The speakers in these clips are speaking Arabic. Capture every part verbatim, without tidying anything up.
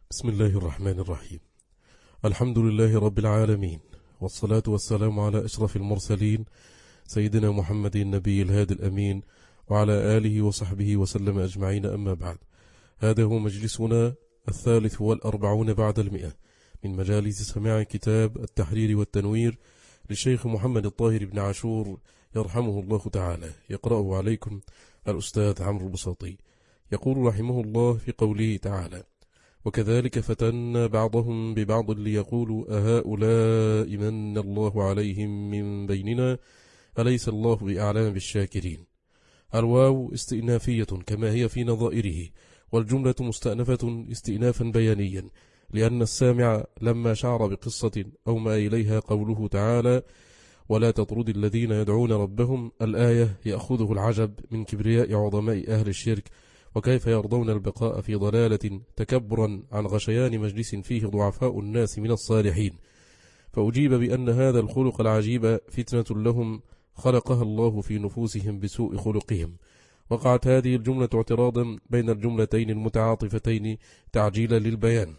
بسم الله الرحمن الرحيم. الحمد لله رب العالمين، والصلاة والسلام على أشرف المرسلين سيدنا محمد النبي الهادي الأمين وعلى آله وصحبه وسلم أجمعين، أما بعد. هذا هو مجلسنا الثالث والأربعون بعد المئة من مجالس سماع كتاب التحرير والتنوير للشيخ محمد الطاهر بن عاشور يرحمه الله تعالى. يقرأه عليكم الأستاذ عمرو البساطي. يقول رحمه الله في قوله تعالى: وكذلك فتنا بعضهم ببعض ليقولوا أهؤلاء من الله عليهم من بيننا أليس الله بأعلم بالشاكرين. الواو استئنافية كما هي في نظائره، والجملة مستأنفة استئنافا بيانيا، لأن السامع لما شعر بقصة أو ما إليها قوله تعالى: ولا تطرد الذين يدعون ربهم، الآية يأخذه العجب من كبرياء عظماء أهل الشرك، وكيف يرضون البقاء في ضلالة تكبرا عن غشيان مجلس فيه ضعفاء الناس من الصالحين. فأجيب بأن هذا الخلق العجيب فتنة لهم خلقها الله في نفوسهم بسوء خلقهم. وقعت هذه الجملة اعتراضا بين الجملتين المتعاطفتين تعجيلا للبيان،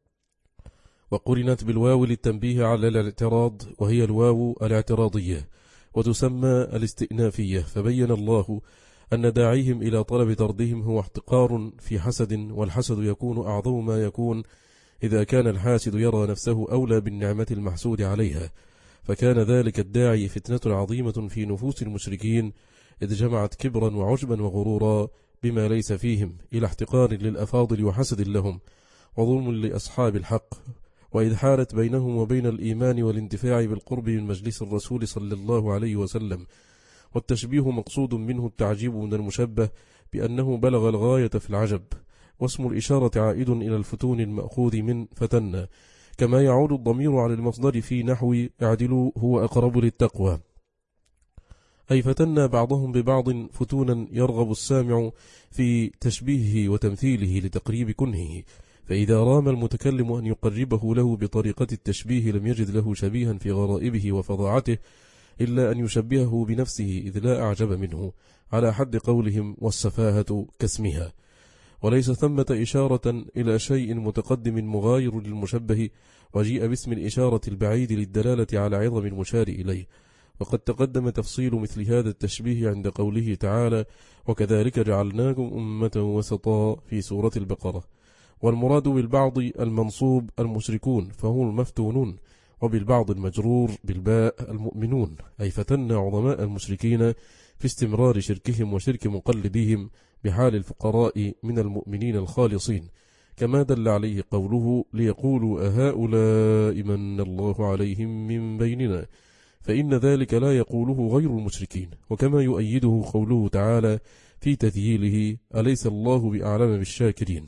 وقرنت بالواو للتنبيه على الاعتراض، وهي الواو الاعتراضية وتسمى الاستئنافية. فبين الله أن داعيهم إلى طلب طردهم هو احتقار في حسد، والحسد يكون أعظم ما يكون إذا كان الحاسد يرى نفسه أولى بالنعمة المحسود عليها، فكان ذلك الداعي فتنة عظيمة في نفوس المشركين، إذ جمعت كبرا وعجبا وغرورا بما ليس فيهم إلى احتقار للأفاضل وحسد لهم وظلم لأصحاب الحق، وإذ حالت بينهم وبين الإيمان والانتفاع بالقرب من مجلس الرسول صلى الله عليه وسلم. والتشبيه مقصود منه التعجيب من المشبه بأنه بلغ الغاية في العجب، واسم الإشارة عائد إلى الفتون المأخوذ من فتنة، كما يعود الضمير على المصدر في نحو اعدلوا هو أقرب للتقوى، أي فتنا بعضهم ببعض فتونا يرغب السامع في تشبيهه وتمثيله لتقريب كنهه، فإذا رام المتكلم أن يقربه له بطريقة التشبيه لم يجد له شبيها في غرائبه وفظاعته إلا أن يشبهه بنفسه، إذ لا أعجب منه، على حد قولهم والسفاهة كاسمها. وليس ثمة إشارة إلى شيء متقدم مغاير للمشبه، وجيء باسم الإشارة البعيد للدلالة على عظم المشار إليه. وقد تقدم تفصيل مثل هذا التشبيه عند قوله تعالى: وكذلك جعلناكم أمة وسطا في سورة البقرة. والمراد بالبعض المنصوب المشركون فهم المفتونون، وبالبعض المجرور بالباء المؤمنون، أي فتنا عظماء المشركين في استمرار شركهم وشرك مقلديهم بحال الفقراء من المؤمنين الخالصين، كما دل عليه قوله: ليقولوا أهؤلاء من الله عليهم من بيننا، فإن ذلك لا يقوله غير المشركين. وكما يؤيده قوله تعالى في تذييله: أليس الله بأعلم بالشاكرين.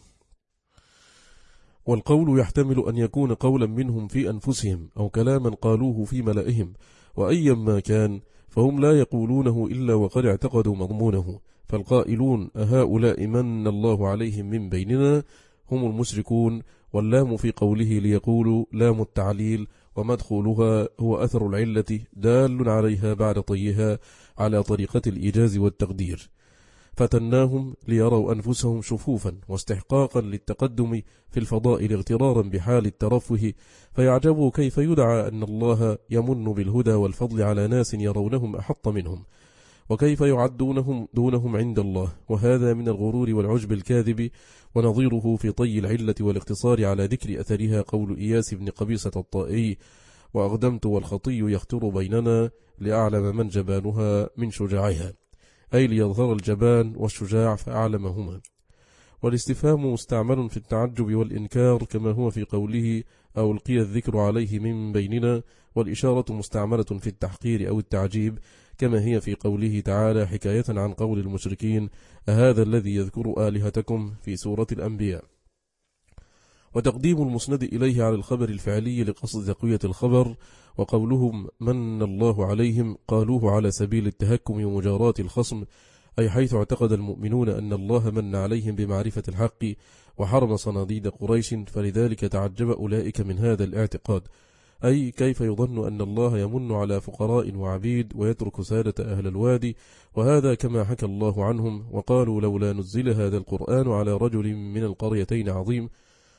والقول يحتمل أن يكون قولا منهم في أنفسهم أو كلاما قالوه في ملئهم، وأيا ما كان فهم لا يقولونه إلا وقد اعتقدوا مضمونه. فالقائلون أهؤلاء من الله عليهم من بيننا هم المشركون، واللام في قوله ليقولوا لام التعليل، ومدخولها هو أثر العلة دال عليها بعد طيها على طريقة الإيجاز والتقدير. فتناهم ليروا أنفسهم شفوفا واستحقاقا للتقدم في الفضائل اغترارا بحال الترفه، فيعجبوا كيف يدعى أن الله يمن بالهدى والفضل على ناس يرونهم أحط منهم، وكيف يعدونهم دونهم عند الله، وهذا من الغرور والعجب الكاذب. ونظيره في طي العلة والاقتصار على ذكر أثرها قول إياس بن قبيصة الطائي: وأغدمت والخطي يختر بيننا لأعلم من جبانها من شجاعها، أي ليظهر الجبان والشجاع فأعلمهما. والاستفهام مستعمل في التعجب والإنكار، كما هو في قوله: أو ألقي الذكر عليه من بيننا، والإشارة مستعملة في التحقير أو التعجيب، كما هي في قوله تعالى حكاية عن قول المشركين: أهذا الذي يذكر آلهتكم في سورة الأنبياء. وتقديم المسند إليه على الخبر الفعلي لقصد تقوية الخبر. وقولهم من الله عليهم قالوه على سبيل التهكم ومجاراة الخصم، أي حيث اعتقد المؤمنون أن الله من عليهم بمعرفة الحق وحرم صناديد قريش، فلذلك تعجب أولئك من هذا الاعتقاد، أي كيف يظن أن الله يمن على فقراء وعبيد ويترك سادة أهل الوادي، وهذا كما حكى الله عنهم. وقالوا لولا نزل هذا القرآن على رجل من القريتين عظيم،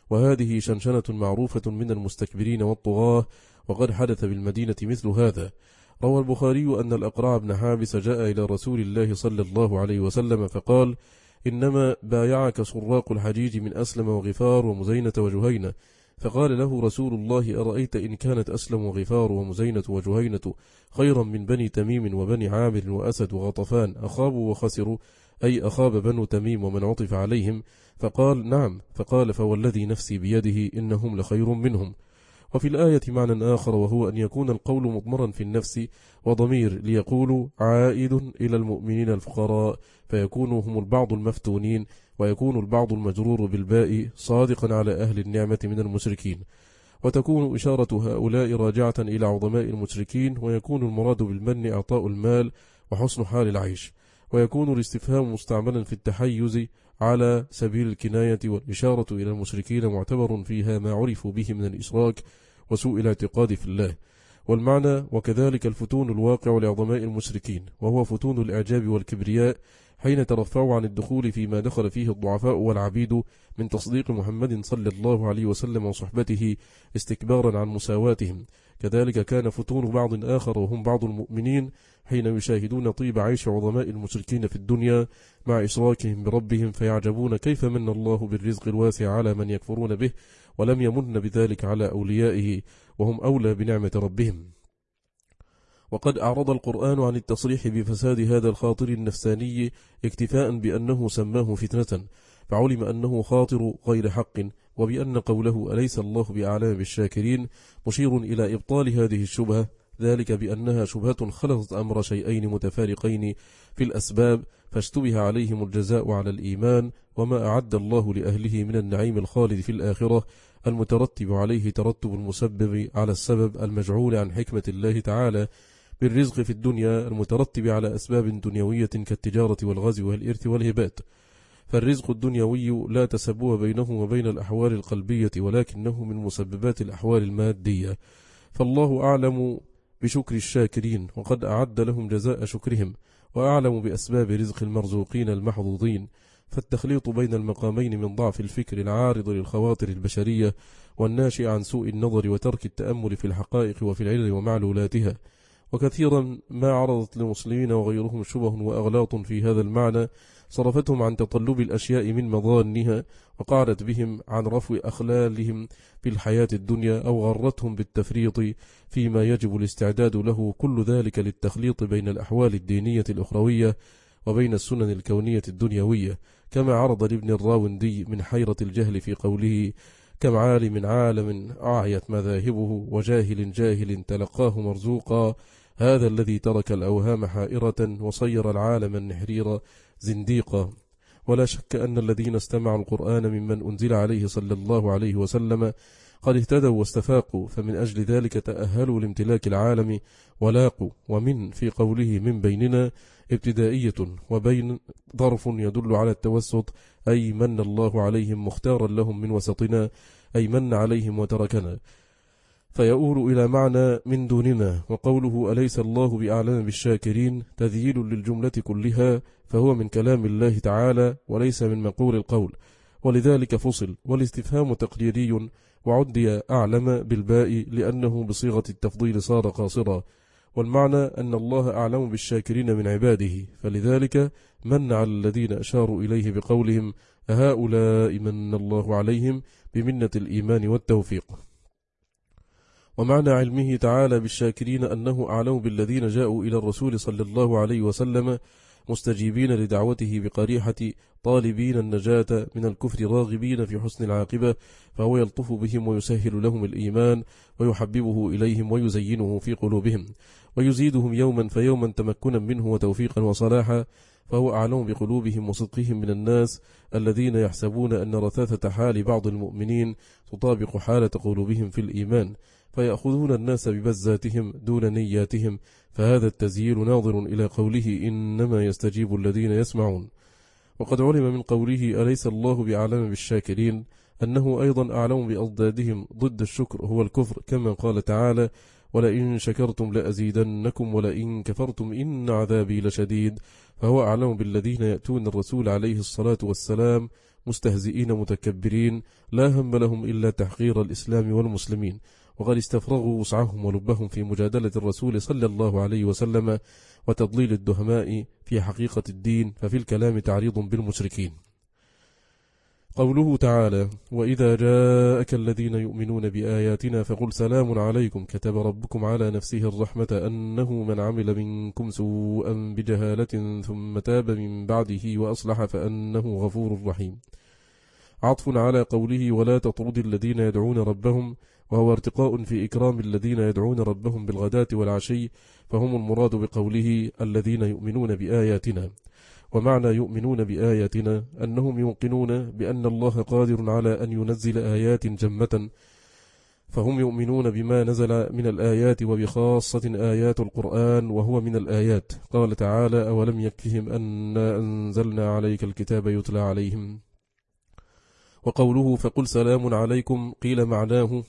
وهذه شنشنة معروفة من المستكبرين والطغاة، وقد حدث بالمدينة مثل هذا. روى البخاري أن الأقرع بن حابس جاء إلى رسول الله صلى الله عليه وسلم فقال: إنما بايعك سراق الحجيج من أسلم وغفار ومزينة وجهينة. فقال له رسول الله: أرأيت إن كانت أسلم وغفار ومزينة وجهينة خيرا من بني تميم وبني عامر وأسد وغطفان أخابوا وخسروا، أي أخاب بنو تميم ومن عطف عليهم؟ فقال: نعم. فقال: فوالذي نفسي بيده إنهم لخير منهم. وفي الآية معنى آخر، وهو أن يكون القول مضمرا في النفس وضمير ليقولوا عائد إلى المؤمنين الفقراء، فيكون هم البعض المفتونين، ويكون البعض المجرور بالباء صادقا على أهل النعمة من المشركين، وتكون إشارة هؤلاء راجعة إلى عظماء المشركين، ويكون المراد بالمن إعطاء المال وحسن حال العيش، ويكون الاستفهام مستعملا في التحيز على سبيل الكناية، والإشارة إلى المشركين معتبر فيها ما عرفوا به من الإشراك وسوء الاعتقاد في الله. والمعنى: وكذلك الفتون الواقع لعظماء المشركين، وهو فتون الإعجاب والكبرياء حين ترفعوا عن الدخول فيما دخل فيه الضعفاء والعبيد من تصديق محمد صلى الله عليه وسلم وصحبته استكبارا عن مساواتهم. كذلك كان فتون بعض آخر وهم بعض المؤمنين حين يشاهدون طيب عيش عظماء المشركين في الدنيا مع إشراكهم بربهم، فيعجبون كيف من الله بالرزق الواسع على من يكفرون به، ولم يمن بذلك على أوليائه وهم أولى بنعمة ربهم. وقد أعرض القرآن عن التصريح بفساد هذا الخاطر النفساني اكتفاء بأنه سماه فتنة، فعلم أنه خاطر غير حق، وبأن قوله أليس الله بأعلم بالشاكرين مشير إلى إبطال هذه الشبهة، ذلك بأنها شبهة خلطت أمر شيئين متفارقين في الأسباب، فاشتبه عليهم الجزاء على الإيمان وما أعد الله لأهله من النعيم الخالد في الآخرة المترتب عليه ترتب المسبب على السبب المجعول عن حكمة الله تعالى بالرزق في الدنيا المترتب على أسباب دنيوية كالتجارة والغزو والإرث والهبات. فالرزق الدنيوي لا تسبب بينه وبين الأحوال القلبية، ولكنه من مسببات الأحوال المادية، فالله أعلم بشكر الشاكرين، وقد أعد لهم جزاء شكرهم، وأعلم بأسباب رزق المرزوقين المحظوظين. فالتخليط بين المقامين من ضعف الفكر العارض للخواطر البشرية والناشئ عن سوء النظر وترك التأمل في الحقائق وفي العلل ومعلولاتها. وكثيرا ما عرضت للمسلمين وغيرهم شبه وأغلاط في هذا المعنى صرفتهم عن تطلب الأشياء من مظانها، وقعدت بهم عن رفع أخلالهم في الحياة الدنيا، أو غرتهم بالتفريط فيما يجب الاستعداد له، كل ذلك للتخليط بين الأحوال الدينية الأخروية وبين السنن الكونية الدنيوية، كما عرض لابن الراوندي من حيرة الجهل في قوله: كم عالم عالم أعيت مذاهبه، وجاهل جاهل تلقاه مرزوقا، هذا الذي ترك الأوهام حائرة وصير العالم النحرير زنديقا. ولا شك أن الذين استمعوا القرآن ممن أنزل عليه صلى الله عليه وسلم قد اهتدوا واستفاقوا، فمن أجل ذلك تأهلوا لامتلاك العالم ولاقوا. ومن في قوله من بيننا ابتدائية، وبين ظرف يدل على التوسط، أي من الله عليهم مختارا لهم من وسطنا، أي من عليهم وتركنا، فيؤول إلى معنى من دوننا. وقوله أليس الله بأعلم بالشاكرين تذييل للجملة كلها، فهو من كلام الله تعالى وليس من مقول القول، ولذلك فصل. والاستفهام تقديري، وعدي أعلم بالباء لأنه بصيغة التفضيل صار قاصرا، والمعنى أن الله أعلم بالشاكرين من عباده، فلذلك من على الذين أشاروا إليه بقولهم أهؤلاء من الله عليهم بمنة الإيمان والتوفيق. ومعنى علمه تعالى بالشاكرين أنه أعلم بالذين جاءوا إلى الرسول صلى الله عليه وسلم مستجيبين لدعوته بقريحة طالبين النجاة من الكفر راغبين في حسن العاقبة، فهو يلطف بهم ويسهل لهم الإيمان ويحببه إليهم ويزينه في قلوبهم ويزيدهم يوما فيوما تمكنا منه وتوفيقا وصلاحا، فهو أعلم بقلوبهم وصدقهم من الناس الذين يحسبون أن رثاثة حال بعض المؤمنين تطابق حالة قلوبهم في الإيمان، فيأخذون الناس ببزاتهم دون نياتهم، فهذا التزيين ناظر إلى قوله إنما يستجيب الذين يسمعون. وقد علم من قوله أليس الله بأعلم بالشاكرين أنه أيضا أعلم بأضدادهم ضد الشكر هو الكفر، كما قال تعالى ولئن شكرتم لأزيدنكم ولئن كفرتم إن عذابي لشديد، فهو أعلم بالذين يأتون الرسول عليه الصلاة والسلام مستهزئين متكبرين لا هم لهم إلا تحقير الإسلام والمسلمين، وقد استفرغوا وسعهم ولبهم في مجادلة الرسول صلى الله عليه وسلم وتضليل الدهماء في حقيقة الدين، ففي الكلام تعريض بالمشركين. قوله تعالى: وإذا جاءك الذين يؤمنون بآياتنا فقل سلام عليكم كتب ربكم على نفسه الرحمة أنه من عمل منكم سوءا بجهالة ثم تاب من بعده وأصلح فأنه غفور رحيم. عطف على قوله: ولا تطرد الذين يدعون ربهم، وهو ارتقاء في إكرام الذين يدعون ربهم بالغداة والعشي، فهم المراد بقوله الذين يؤمنون بآياتنا. ومعنى يؤمنون بآياتنا أنهم يوقنون بأن الله قادر على أن ينزل آيات جمة، فهم يؤمنون بما نزل من الآيات، وبخاصة آيات القرآن وهو من الآيات. قال تعالى: أولم يكفهم أنا أنزلنا عليك الكتاب يتلى عليهم. وقوله فقل سلام عليكم قيل معناه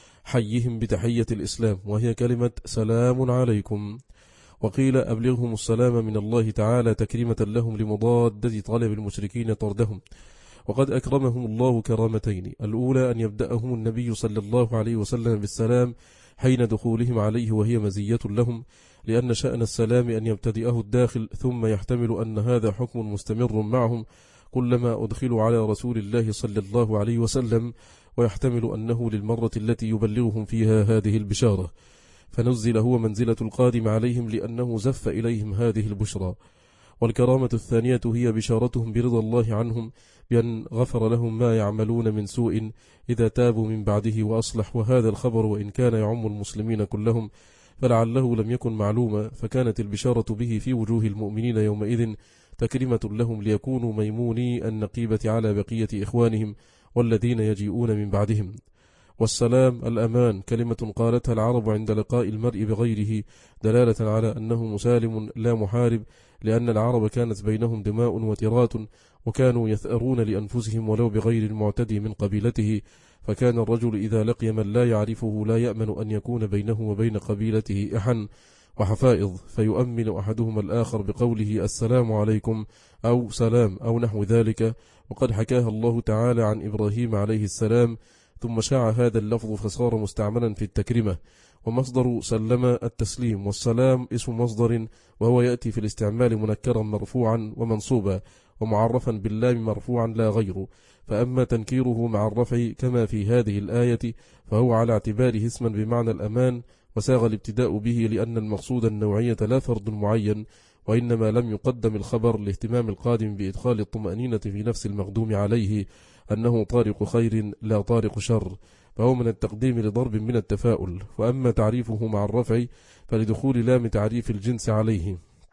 حيهم بتحية الإسلام، وهي كلمة سلام عليكم، وقيل أبلغهم السلام من الله تعالى تكريمة لهم لمضادة طلب المشركين طردهم. وقد أكرمهم الله كرامتين: الأولى أن يبدأهم النبي صلى الله عليه وسلم بالسلام حين دخولهم عليه، وهي مزية لهم، لأن شأن السلام أن يبتدئه الداخل، ثم يحتمل أن هذا حكم مستمر معهم كلما أدخلوا على رسول الله صلى الله عليه وسلم، ويحتمل أنه للمرة التي يبلغهم فيها هذه البشارة، فنزل هو منزلة القادم عليهم لأنه زف إليهم هذه البشرى. والكرامة الثانية هي بشارتهم برضا الله عنهم بأن غفر لهم ما يعملون من سوء إذا تابوا من بعده وأصلح. وهذا الخبر وإن كان يعم المسلمين كلهم فلعله لم يكن معلوما، فكانت البشارة به في وجوه المؤمنين يومئذ تكريمة لهم ليكونوا ميموني النقيبة على بقية إخوانهم والذين يجيئون من بعدهم. والسلام الأمان كلمة قالتها العرب عند لقاء المرء بغيره دلالة على أنه مسالم لا محارب، لأن العرب كانت بينهم دماء وترات، وكانوا يثأرون لأنفسهم ولو بغير المعتدي من قبيلته، فكان الرجل إذا لقي من لا يعرفه لا يأمن أن يكون بينه وبين قبيلته إحن وحفائظ، فيؤمن أحدهما الآخر بقوله السلام عليكم أو سلام أو نحو ذلك. وقد حكاها الله تعالى عن إبراهيم عليه السلام، ثم شاع هذا اللفظ فصار مستعملا في التكرمة. ومصدر سلم التسليم، والسلام اسم مصدر، وهو يأتي في الاستعمال منكرا مرفوعا ومنصوبا ومعرفا باللام مرفوعا لا غير. فأما تنكيره مع الرفع كما في هذه الآية فهو على اعتباره اسما بمعنى الأمان، وساغ الابتداء به لأن المقصود النوعية لا فرد معين، وإنما لم يقدم الخبر لاهتمام القادم بإدخال الطمأنينة في نفس المقدوم عليه أنه طارق خير لا طارق شر، فهو من التقديم لضرب من التفاؤل. وأما تعريفه مع الرفع فلدخول لام تعريف الجنس عليه.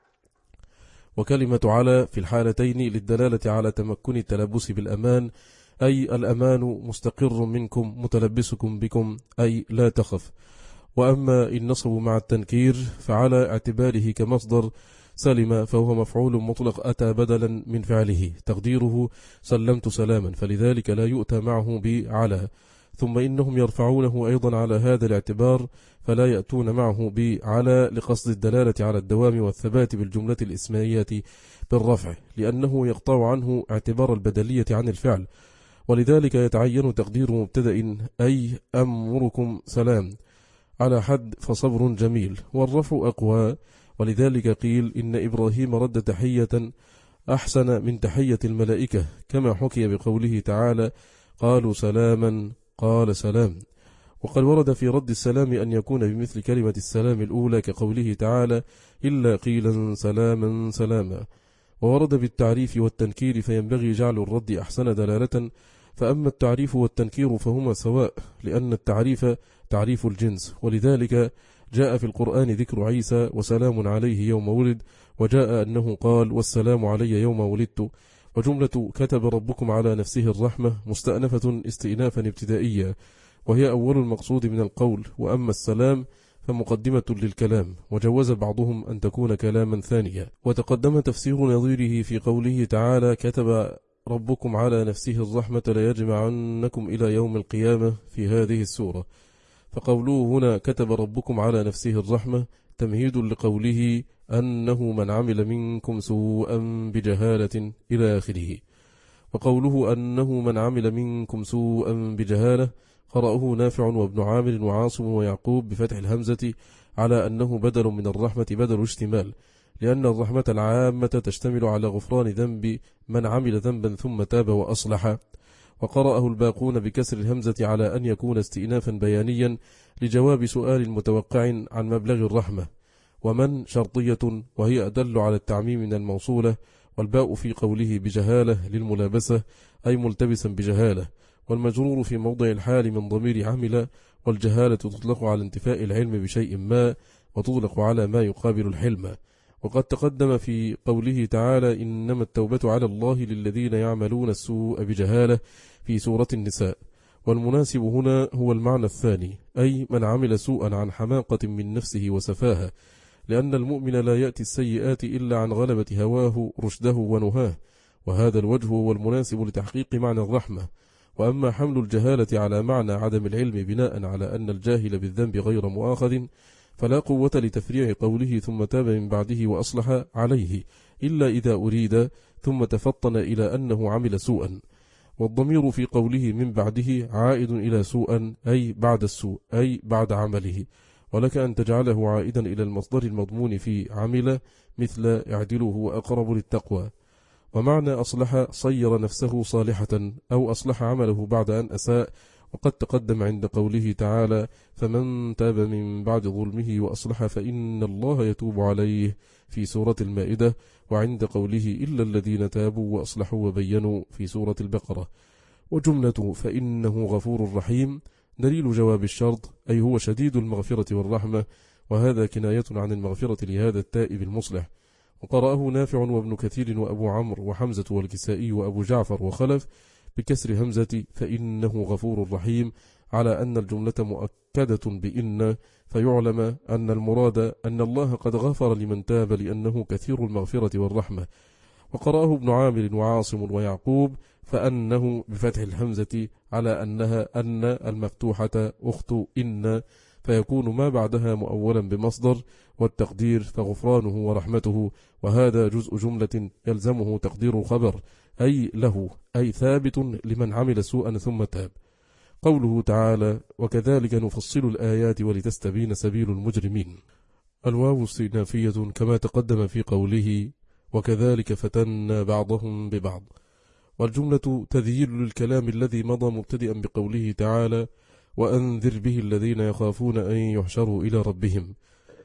وكلمة على في الحالتين للدلالة على تمكن التلبس بالأمان، أي الأمان مستقر منكم متلبسكم بكم، أي لا تخف. وأما النصب مع التنكير فعلى اعتباره كمصدر سلم فهو مفعول مطلق أتى بدلا من فعله تقديره سلمت سلاما، فلذلك لا يؤتى معه بعلى. ثم إنهم يرفعونه أيضا على هذا الاعتبار، فلا يأتون معه بعلى لقصد الدلالة على الدوام والثبات بالجملة الإسمائية بالرفع، لأنه يقطع عنه اعتبار البدلية عن الفعل، ولذلك يتعين تقدير مبتدأ أي أمركم سلام على حد فصبر جميل، والرفع أقوى. ولذلك قيل إن إبراهيم رد تحية أحسن من تحية الملائكة، كما حكي بقوله تعالى قالوا سلاما قال سلام. وقد ورد في رد السلام أن يكون بمثل كلمة السلام الأولى كقوله تعالى إلا قيلا سلاما سلاما. وورد بالتعريف والتنكير فينبغي جعل الرد أحسن دلالة. فأما التعريف والتنكير فهما سواء، لأن التعريف تعريف الجنس، ولذلك جاء في القرآن ذكر عيسى وسلام عليه يوم ولد، وجاء أنه قال والسلام علي يوم ولدت. وجملة كتب ربكم على نفسه الرحمة مستأنفة استئنافا ابتدائيا، وهي أول المقصود من القول. وأما السلام فمقدمة للكلام، وجوز بعضهم أن تكون كلاما ثانيا. وتقدم تفسير نظيره في قوله تعالى كتب ربكم على نفسه الرحمة ليجمعنكم إلى يوم القيامة في هذه السورة. فقوله هنا كتب ربكم على نفسه الرحمة تمهيد لقوله أنه من عمل منكم سوءا بجهالة إلى آخره. وقوله أنه من عمل منكم سوءا بجهالة قرأه نافع وابن عامر وعاصم ويعقوب بفتح الهمزة على أنه بدل من الرحمة بدل اشتمال، لأن الرحمة العامة تشتمل على غفران ذنب من عمل ذنبا ثم تاب وأصلح. وقرأه الباقون بكسر الهمزة على أن يكون استئنافا بيانيا لجواب سؤال متوقع عن مبلغ الرحمة، ومن شرطية وهي أدل على التعميم من الموصولة، والباء في قوله بجهالة للملابسة أي ملتبسا بجهالة، والمجرور في موضع الحال من ضمير عمل، والجهالة تطلق على انتفاء العلم بشيء ما، وتطلق على ما يقابل الحلم. وقد تقدم في قوله تعالى إنما التوبة على الله للذين يعملون السوء بجهالة في سورة النساء، والمناسب هنا هو المعنى الثاني، أي من عمل سوءا عن حماقة من نفسه وسفاهة، لأن المؤمن لا يأتي السيئات إلا عن غلبة هواه رشده ونهاه، وهذا الوجه هو المناسب لتحقيق معنى الرحمة. وأما حمل الجهالة على معنى عدم العلم بناء على أن الجاهل بالذنب غير مؤاخذ، فلا قوة لتفريع قوله ثم تاب من بعده وأصلح عليه إلا إذا أريد ثم تفطن إلى أنه عمل سوءا، والضمير في قوله من بعده عائد إلى سوءا أي بعد السوء أي بعد عمله، ولك أن تجعله عائدا إلى المصدر المضمون في عمل مثل اعدله وأقرب للتقوى. ومعنى أصلح صير نفسه صالحة أو أصلح عمله بعد أن أساء، وقد تقدم عند قوله تعالى فمن تاب من بعد ظلمه وأصلح فإن الله يتوب عليه في سورة المائدة، وعند قوله إلا الذين تابوا وأصلحوا وبينوا في سورة البقرة. وجملة فإنه غفور رحيم دليل جواب الشرط، أي هو شديد المغفرة والرحمة، وهذا كناية عن المغفرة لهذا التائب المصلح. وقرأه نافع وابن كثير وأبو عمرو وحمزة والكسائي وأبو جعفر وخلف بكسر همزة فإنه غفور رحيم، على أن الجملة مؤكدة بإن، فيعلم أن المراد أن الله قد غفر لمن تاب لأنه كثير المغفرة والرحمة. وقرأه ابن عامر وعاصم ويعقوب فأنه بفتح الهمزة على أنها أن المفتوحة أخت إن، فيكون ما بعدها مؤولا بمصدر، والتقدير فغفرانه ورحمته، وهذا جزء جملة يلزمه تقدير الخبر أي له أي ثابت لمن عمل سوءا ثم تاب. قوله تعالى وكذلك نفصل الآيات ولتستبين سبيل المجرمين، الواو استئنافية كما تقدم في قوله وكذلك فتنا بعضهم ببعض، والجملة تذييل للكلام الذي مضى مبتدئا بقوله تعالى وأنذر به الذين يخافون أن يحشروا إلى ربهم.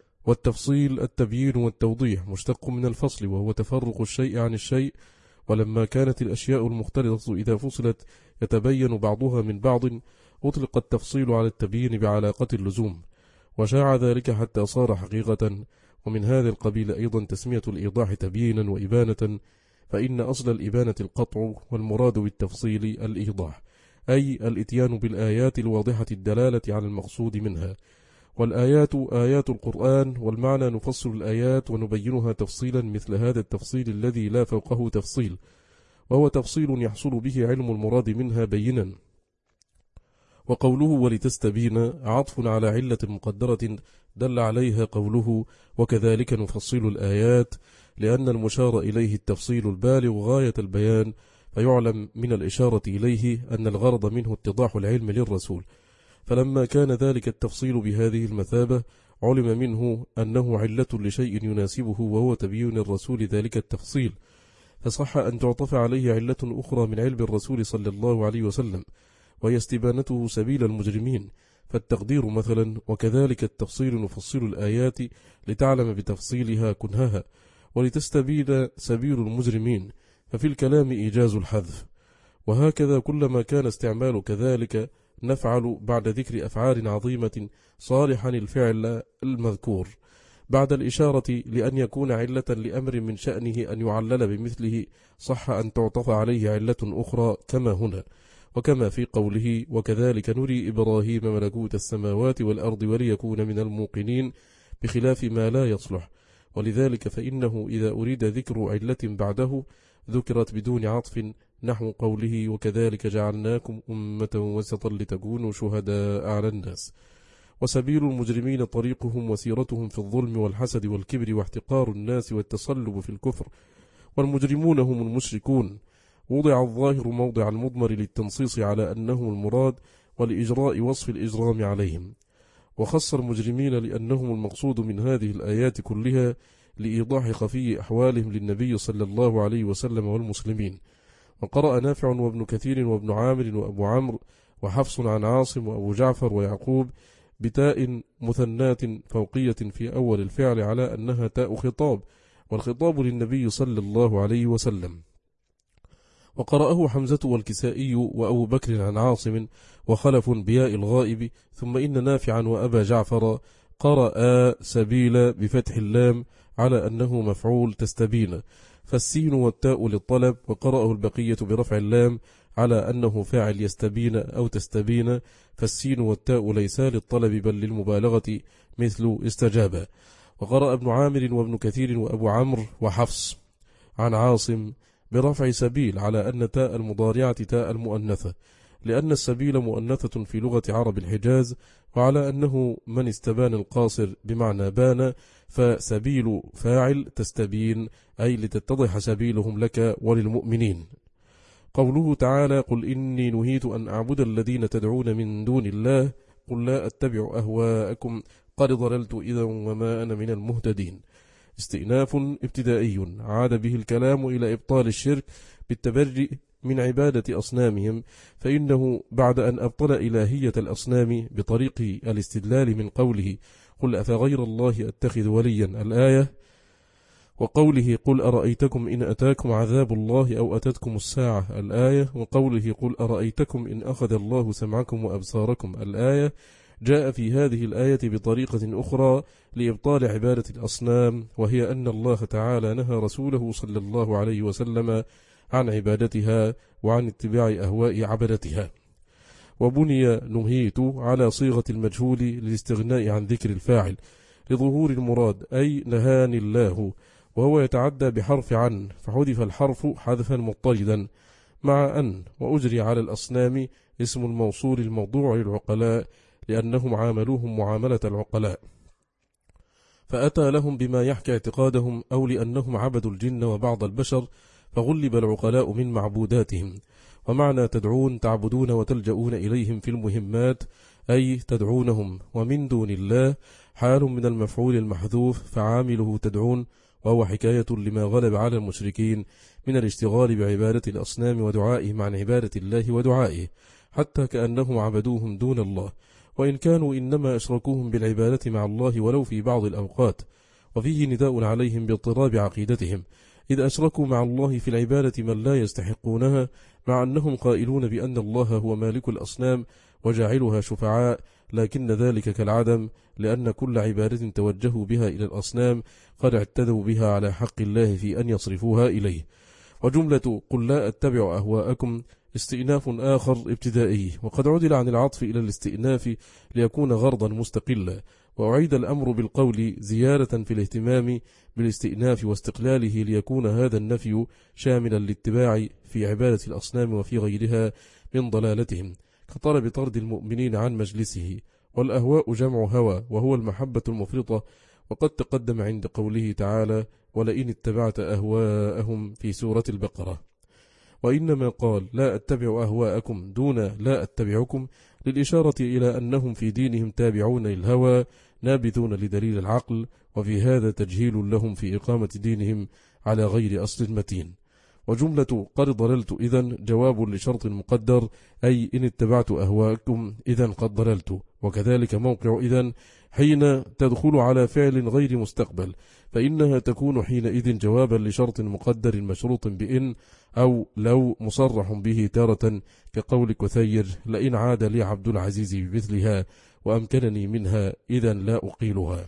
والتفصيل التبيين والتوضيح مشتق من الفصل، وهو تفرق الشيء عن الشيء، ولما كانت الأشياء المختلطة إذا فصلت يتبين بعضها من بعض أطلق التفصيل على التبيين بعلاقة اللزوم، وشاع ذلك حتى صار حقيقة. ومن هذا القبيل أيضا تسمية الإيضاح تبيينا وإبانة، فإن أصل الإبانة القطع، والمراد بالتفصيل الإيضاح، أي الإتيان بالآيات الواضحة الدلالة على المقصود منها. والآيات آيات القرآن، والمعنى نفصل الآيات ونبينها تفصيلا مثل هذا التفصيل الذي لا فوقه تفصيل، وهو تفصيل يحصل به علم المراد منها بينا. وقوله ولتستبين عطف على علة مقدرة دل عليها قوله وكذلك نفصل الآيات، لأن المشار إليه التفصيل البالغ غاية البيان، فيعلم من الإشارة إليه أن الغرض منه اتضاح العلم للرسول، فلما كان ذلك التفصيل بهذه المثابة علم منه أنه علة لشيء يناسبه، وهو تبيين الرسول ذلك التفصيل، فصح أن تعطف عليه علة أخرى من علم الرسول صلى الله عليه وسلم، وهي استبانته سبيل المجرمين. فالتقدير مثلا وكذلك التفصيل نفصل الآيات لتعلم بتفصيلها كنهها، ولتستبين سبيل المجرمين، ففي الكلام إيجاز الحذف. وهكذا كلما كان استعمال كذلك نفعل بعد ذكر أفعال عظيمة صالحا الفعل المذكور بعد الإشارة لأن يكون علة لأمر من شأنه أن يعلل بمثله، صح أن تعطف عليه علة أخرى كما هنا، وكما في قوله وكذلك نري إبراهيم ملكوت السماوات والأرض وليكون من الموقنين، بخلاف ما لا يصلح. ولذلك فإنه إذا أريد ذكر علة بعده ذكرت بدون عطف، نحو قوله وكذلك جعلناكم أمة وسطا لتكونوا شهداء على الناس. وسبيل المجرمين طريقهم وسيرتهم في الظلم والحسد والكبر واحتقار الناس والتصلب في الكفر، والمجرمون هم المشركون. وضع الظاهر موضع المضمر للتنصيص على أنهم المراد ولإجراء وصف الإجرام عليهم، وخص المجرمين لأنهم المقصود من هذه الآيات كلها لإيضاح خفي أحوالهم للنبي صلى الله عليه وسلم والمسلمين. وقرأ نافع وابن كثير وابن عامر وأبو عمرو وحفص عن عاصم وأبو جعفر ويعقوب بتاء مثنات فوقية في أول الفعل على أنها تاء خطاب، والخطاب للنبي صلى الله عليه وسلم. وقرأه حمزة والكسائي وأبو بكر عن عاصم وخلف بياء الغائب، ثم إن نافعا وأبا جعفر قرأ سبيل بفتح اللام على أنه مفعول تستبين، فالسين والتاء للطلب، وقرأه البقية برفع اللام على أنه فاعل يستبين أو تستبين، فالسين والتاء ليسا للطلب بل للمبالغة مثل استجابة. وقرأ ابن عامر وابن كثير وأبو عمرو وحفص عن عاصم برفع سبيل على أن تاء المضارعة تاء المؤنثة، لأن السبيل مؤنثة في لغة عرب الحجاز، وعلى أنه من استبان القاصر بمعنى بان، فسبيل فاعل تستبين أي لتتضح سبيلهم لك وللمؤمنين. قوله تعالى: قل إني نهيت أن أعبد الذين تدعون من دون الله قل لا أتبع أهواءكم قد ضللت إذا وما أنا من المهتدين. استئناف ابتدائي عاد به الكلام إلى إبطال الشرك بالتبرئ من عبادة أصنامهم، فإنه بعد أن أبطل إلهية الأصنام بطريق الاستدلال من قوله قل أفغير الله أتخذ وليا الآية، وقوله قل أرأيتكم إن أتاكم عذاب الله أو أتتكم الساعة الآية، وقوله قل أرأيتكم إن أخذ الله سمعكم وأبصاركم الآية، جاء في هذه الآية بطريقة أخرى لإبطال عبادة الأصنام، وهي أن الله تعالى نهى رسوله صلى الله عليه وسلم عن عبادتها وعن اتباع أهواء عبدتها. وبني نهيت على صيغة المجهول للاستغناء عن ذكر الفاعل لظهور المراد، أي نهاني الله، وهو يتعدى بحرف عن، فحذف الحرف حذفا مضطردا مع أن، وأجري على الأصنام اسم الموصول الموضوع للعقلاء لأنهم عاملوهم معاملة العقلاء، فأتى لهم بما يحكي اعتقادهم، أو لأنهم عبدوا الجن وبعض البشر فغلب العقلاء من معبوداتهم. ومعنى تدعون تعبدون وتلجؤون إليهم في المهمات، أي تدعونهم، ومن دون الله حال من المفعول المحذوف فعامله تدعون، وهو حكاية لما غلب على المشركين من الاشتغال بعبادة الأصنام ودعائهم عن عبادة الله ودعائه، حتى كأنهم عبدوهم دون الله، وإن كانوا إنما أشركوهم بالعبادة مع الله ولو في بعض الأوقات. وفيه نداء عليهم باضطراب عقيدتهم، إذ أشركوا مع الله في العبادة من لا يستحقونها، مع أنهم قائلون بأن الله هو مالك الأصنام وجاعلها شفعاء، لكن ذلك كالعدم، لأن كل عبادة توجهوا بها إلى الأصنام قد اعتدوا بها على حق الله في أن يصرفوها إليه. وجملة قل لا أتبع أهواءكم استئناف آخر ابتدائي، وقد عدل عن العطف إلى الاستئناف ليكون غرضا مستقلا، وأعيد الأمر بالقول زيادة في الاهتمام بالاستئناف واستقلاله، ليكون هذا النفي شاملا للاتباع في عبادة الأصنام وفي غيرها من ضلالتهم، كطلب طرد المؤمنين عن مجلسه. والأهواء جمع هوى، وهو المحبة المفرطة، وقد تقدم عند قوله تعالى ولئن اتبعت أهواءهم في سورة البقرة. وإنما قال لا أتبع أهواءكم دون لا أتبعكم للإشارة إلى أنهم في دينهم تابعون للهوى نابذون لدليل العقل، وفي هذا تجهيل لهم في إقامة دينهم على غير أصل متين. وجملة قد ضللت إذن جواب لشرط مقدر، أي إن اتبعت أهواءكم إذن قد ضللت. وكذلك موقع إذن حين تدخل على فعل غير مستقبل، فإنها تكون حينئذ جوابا لشرط مقدر مشروط بإن أو لو مصرح به تارة، كقول كثير لئن عاد لي عبد العزيز بمثلها وأمكنني منها إذن لا أقيلها.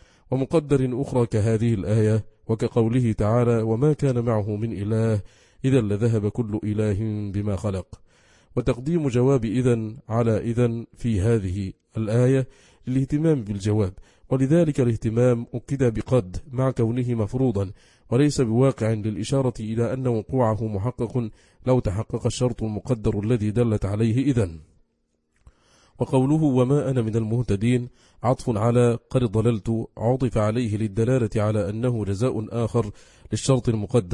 ومقدر أخرى كهذه الآية، وكقوله تعالى وما كان معه من إله إذا لذهب كل إله بما خلق. وتقديم جواب إذن على إذن في هذه الآية للاهتمام بالجواب، ولذلك الاهتمام أكد بقد مع كونه مفروضا وليس بواقع، للإشارة إلى أن وقوعه محقق لو تحقق الشرط المقدر الذي دلت عليه إذن. وقوله وما أنا من المهتدين عطف على قد ضللت، عطف عليه للدلالة على أنه جزاء آخر للشرط المقدر،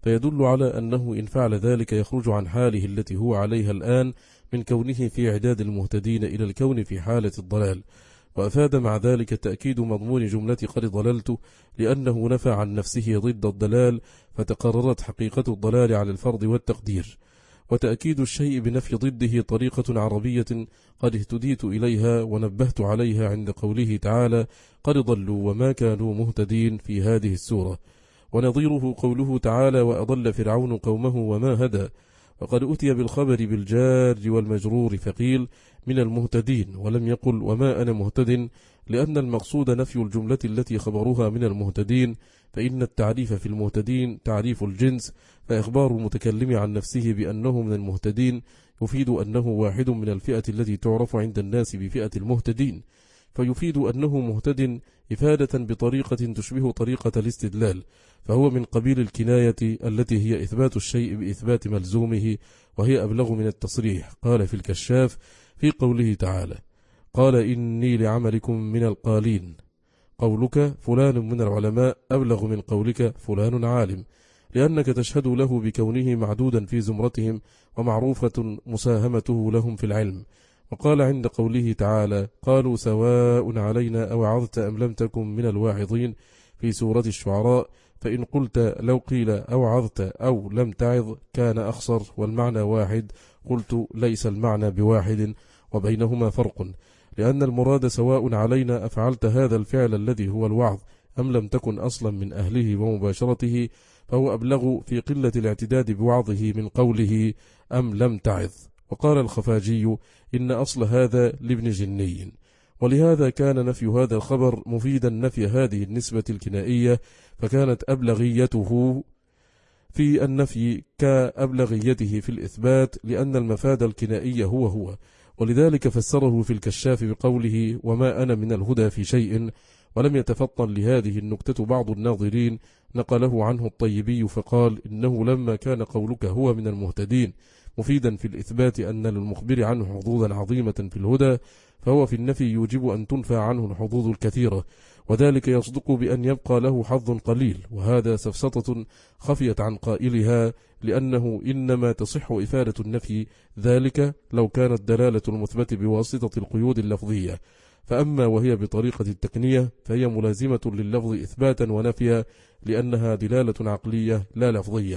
فيدل على أنه إن فعل ذلك يخرج عن حاله التي هو عليها الآن من كونه في إعداد المهتدين إلى الكون في حالة الضلال. وأفاد مع ذلك تأكيد مضمون جملة قد ضللت، لأنه نفى عن نفسه ضد الضلال، فتقررت حقيقة الضلال على الفرض والتقدير. وتأكيد الشيء بنفي ضده طريقة عربية قد اهتديت إليها ونبهت عليها عند قوله تعالى قد ضلوا وما كانوا مهتدين في هذه السورة. ونظيره قوله تعالى وأضل فرعون قومه وما هدى. وقد أتي بالخبر بالجار والمجرور فقيل من المهتدين، ولم يقل وما أنا مهتد، لأن المقصود نفي الجملة التي خبرها من المهتدين، فإن التعريف في المهتدين تعريف الجنس، فإخبار المتكلم عن نفسه بأنه من المهتدين يفيد أنه واحد من الفئة التي تعرف عند الناس بفئة المهتدين، فيفيد أنه مهتد إفادة بطريقة تشبه طريقة الاستدلال، فهو من قبيل الكناية التي هي إثبات الشيء بإثبات ملزومه، وهي أبلغ من التصريح. قال في الكشاف في قوله تعالى قال إني لعملكم من القالين، قولك فلان من العلماء أبلغ من قولك فلان عالم، لأنك تشهد له بكونه معدودا في زمرتهم ومعروفة مساهمته لهم في العلم. وقال عند قوله تعالى قالوا سواء علينا أوعظت أم لم تكن من الواعظين في سورة الشعراء، فإن قلت لو قيل أوعظت أو لم تعظ كان أخصر والمعنى واحد، قلت ليس المعنى بواحد وبينهما فرق، لأن المراد سواء علينا أفعلت هذا الفعل الذي هو الوعظ أم لم تكن أصلا من أهله ومباشرته، فهو أبلغ في قلة الاعتداد بوعظه من قوله أم لم تعظ. وقال الخفاجي إن أصل هذا لابن جني، ولهذا كان نفي هذا الخبر مفيدا نفي هذه النسبة الكنائية، فكانت أبلغيته في النفي كأبلغيته في الإثبات، لأن المفاد الكنائي هو هو. ولذلك فسره في الكشاف بقوله وما أنا من الهدى في شيء، ولم يتفطن لهذه النكتة بعض الناظرين، نقله عنه الطيبي فقال إنه لما كان قولك هو من المهتدين مفيدا في الإثبات أن للمخبر عنه حظوظا عظيمة في الهدى، فهو في النفي يوجب أن تنفى عنه الحظوظ الكثيرة، وذلك يصدق بأن يبقى له حظ قليل، وهذا سفسطة خفيت عن قائلها، لأنه إنما تصح إفادة النفي ذلك لو كانت دلالة المثبت بواسطة القيود اللفظية، فأما وهي بطريقة التكنية فهي ملازمة لللفظ إثباتا ونفيا، لأنها دلالة عقلية لا لفظية.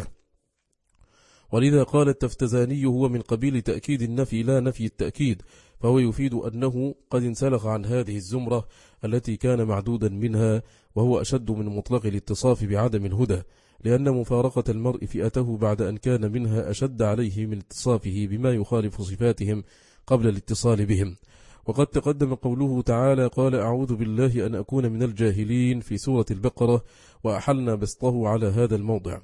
ولذا قال التفتزاني هو من قبيل تأكيد النفي لا نفي التأكيد، فهو يفيد أنه قد انسلخ عن هذه الزمرة التي كان معدودا منها، وهو أشد من مطلق الاتصاف بعدم الهدى، لأن مفارقة المرء فئته بعد أن كان منها أشد عليه من اتصافه بما يخالف صفاتهم قبل الاتصال بهم. وقد تقدم قوله تعالى قال أعوذ بالله أن أكون من الجاهلين في سورة البقرة، وأحلنا بسطه على هذا الموضع.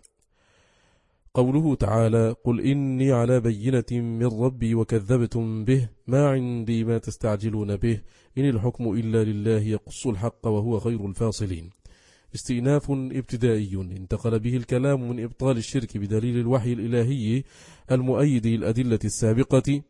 قوله تعالى قل إني على بينة من ربي وكذبتم به ما عندي ما تستعجلون به إن الحكم إلا لله يقص الحق وهو خير الفاصلين. استئناف ابتدائي انتقل به الكلام من إبطال الشرك بدليل الوحي الإلهي المؤيد للأدلة السابقة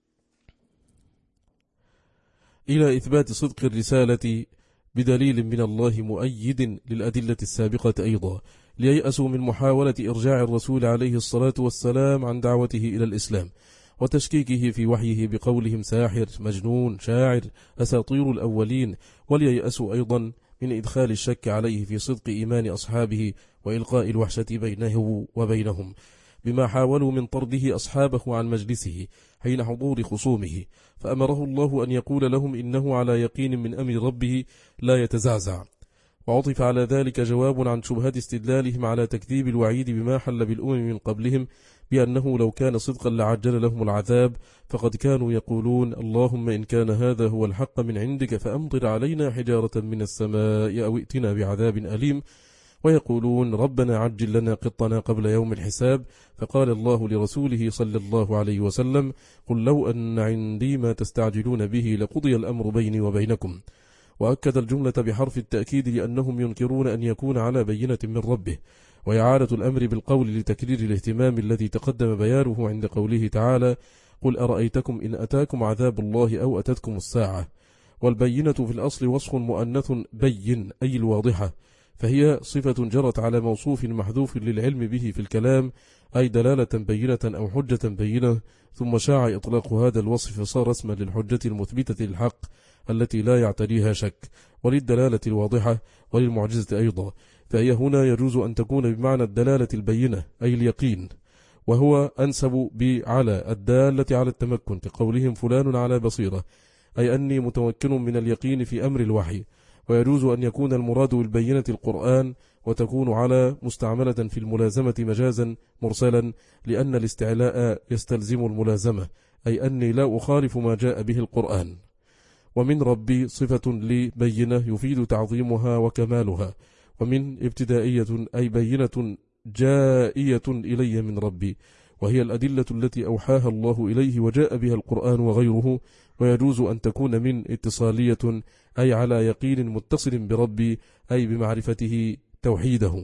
إلى إثبات صدق الرسالة بدليل من الله مؤيد للأدلة السابقة أيضا، لييأسوا من محاولة إرجاع الرسول عليه الصلاة والسلام عن دعوته إلى الإسلام وتشكيكه في وحيه بقولهم ساحر مجنون شاعر أساطير الأولين، ولييأسوا أيضا من إدخال الشك عليه في صدق إيمان أصحابه وإلقاء الوحشة بينه وبينهم، بما حاولوا من طرده أصحابه عن مجلسه حين حضور خصومه، فأمره الله أن يقول لهم إنه على يقين من أمر ربه لا يتزعزع. وعطف على ذلك جواب عن شبهة استدلالهم على تكذيب الوعيد بما حل بالأمم من قبلهم، بأنه لو كان صدقا لعجل لهم العذاب، فقد كانوا يقولون اللهم إن كان هذا هو الحق من عندك فأمطر علينا حجارة من السماء أو ائتنا بعذاب أليم، ويقولون ربنا عجل لنا قطنا قبل يوم الحساب، فقال الله لرسوله صلى الله عليه وسلم قل لو أن عندي ما تستعجلون به لقضي الأمر بيني وبينكم. وأكد الجملة بحرف التأكيد لأنهم ينكرون أن يكون على بينة من ربه، وإعادة الأمر بالقول لتكرير الاهتمام الذي تقدم بيانه عند قوله تعالى قل أرأيتكم إن أتاكم عذاب الله أو أتتكم الساعة. والبينة في الأصل وصف مؤنث بين أي الواضحة، فهي صفة جرت على موصوف محذوف للعلم به في الكلام، أي دلالة بينة أو حجة بينة، ثم شاع إطلاق هذا الوصف فصار اسما للحجة المثبتة للحق التي لا يعتريها شك، وللدلالة الواضحة، وللمعجزة أيضا. فهي هنا يجوز أن تكون بمعنى الدلالة البينة أي اليقين، وهو أنسب بعلى الدالة على التمكن، كقولهم فلان على بصيرة، أي أني متمكن من اليقين في أمر الوحي. ويجوز أن يكون المراد بالبينة القرآن، وتكون على مستعملة في الملازمة مجازا مرسلا، لأن الاستعلاء يستلزم الملازمة، أي أني لا أخالف ما جاء به القرآن. ومن ربي صفة لبينة يفيد تعظيمها وكمالها، ومن ابتدائية أي بينة جائية إلي من ربي، وهي الأدلة التي أوحاها الله إليه وجاء بها القرآن وغيره. ويجوز أن تكون من اتصالية أي على يقين متصل بربي، أي بمعرفته توحيده،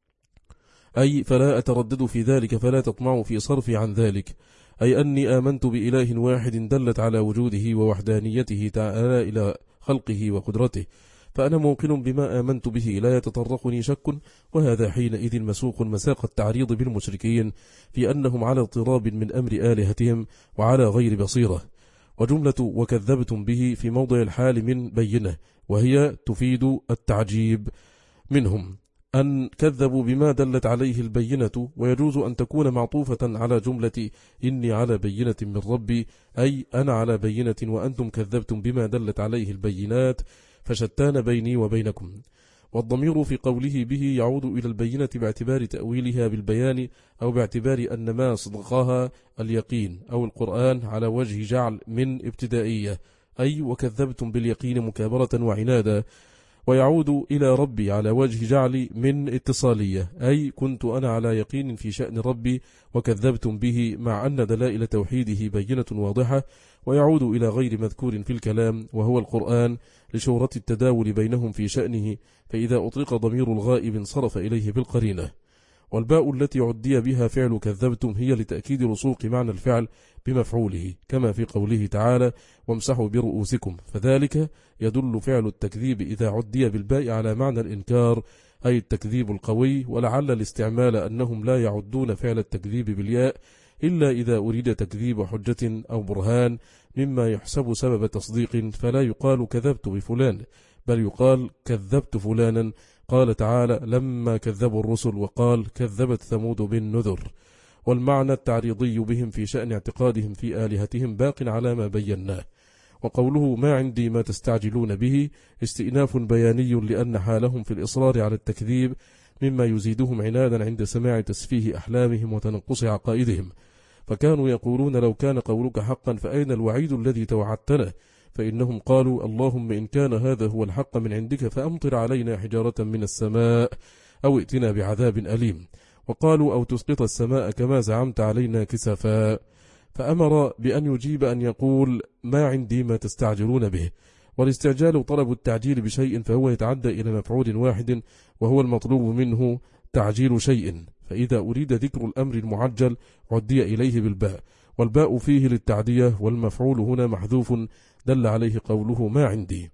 أي فلا أتردد في ذلك فلا تطمع في صرفي عن ذلك، أي أني آمنت بإله واحد دلت على وجوده ووحدانيته تعالى إلى خلقه وقدرته، فأنا موقن بما آمنت به لا يتطرقني شك. وهذا حينئذ مسوق مساق التعريض بالمشركين في أنهم على اضطراب من أمر آلهتهم وعلى غير بصيرة. وجملة وكذبتم به في موضع الحال من بينة، وهي تفيد التعجيب منهم أن كذبوا بما دلت عليه البينة. ويجوز أن تكون معطوفة على جملة إني على بينة من ربي، أي أنا على بينة وأنتم كذبتم بما دلت عليه البينات، فشتان بيني وبينكم. والضمير في قوله به يعود إلى البينة باعتبار تأويلها بالبيان، أو باعتبار أن ما صدقها اليقين أو القرآن على وجه جعل من ابتدائية، أي وكذبتم باليقين مكابرة وعنادا. ويعود إلى ربي على وجه جعل من اتصالية، أي كنت أنا على يقين في شأن ربي وكذبتم به، مع أن دلائل توحيده بينة واضحة. ويعود إلى غير مذكور في الكلام وهو القرآن لشورة التداول بينهم في شأنه، فإذا أطلق ضمير الغائب انصرف إليه بالقرينة. والباء التي عدي بها فعل كذبتم هي لتأكيد رسوق معنى الفعل بمفعوله، كما في قوله تعالى وامسحوا برؤوسكم، فذلك يدل فعل التكذيب إذا عدي بالباء على معنى الإنكار، أي التكذيب القوي. ولعل الاستعمال أنهم لا يعدون فعل التكذيب بالياء إلا إذا أريد تكذيب حجة أو برهان مما يحسب سبب تصديق، فلا يقال كذبت بفلان، بل يقال كذبت فلانا. قال تعالى لما كذبوا الرسل، وقال كذبت ثمود بالنذر. والمعنى التعريضي بهم في شأن اعتقادهم في آلهتهم باق على ما بيناه. وقوله ما عندي ما تستعجلون به استئناف بياني، لأن حالهم في الإصرار على التكذيب مما يزيدهم عنادا عند سماع تسفيه أحلامهم وتنقص عقائدهم، فكانوا يقولون لو كان قولك حقا فأين الوعيد الذي توعدتنا؟ فإنهم قالوا اللهم إن كان هذا هو الحق من عندك فأمطر علينا حجارة من السماء أو ائتنا بعذاب أليم. وقالوا أو تسقط السماء كما زعمت علينا كسفا. فأمر بأن يجيب أن يقول ما عندي ما تستعجلون به. والاستعجال طلب التعجيل بشيء، فهو يتعدى إلى مفعول واحد وهو المطلوب منه تعجيل شيء، فإذا أريد ذكر الأمر المعجل عدي إليه بالباء، والباء فيه للتعدية، والمفعول هنا محذوف دل عليه قوله ما عندي.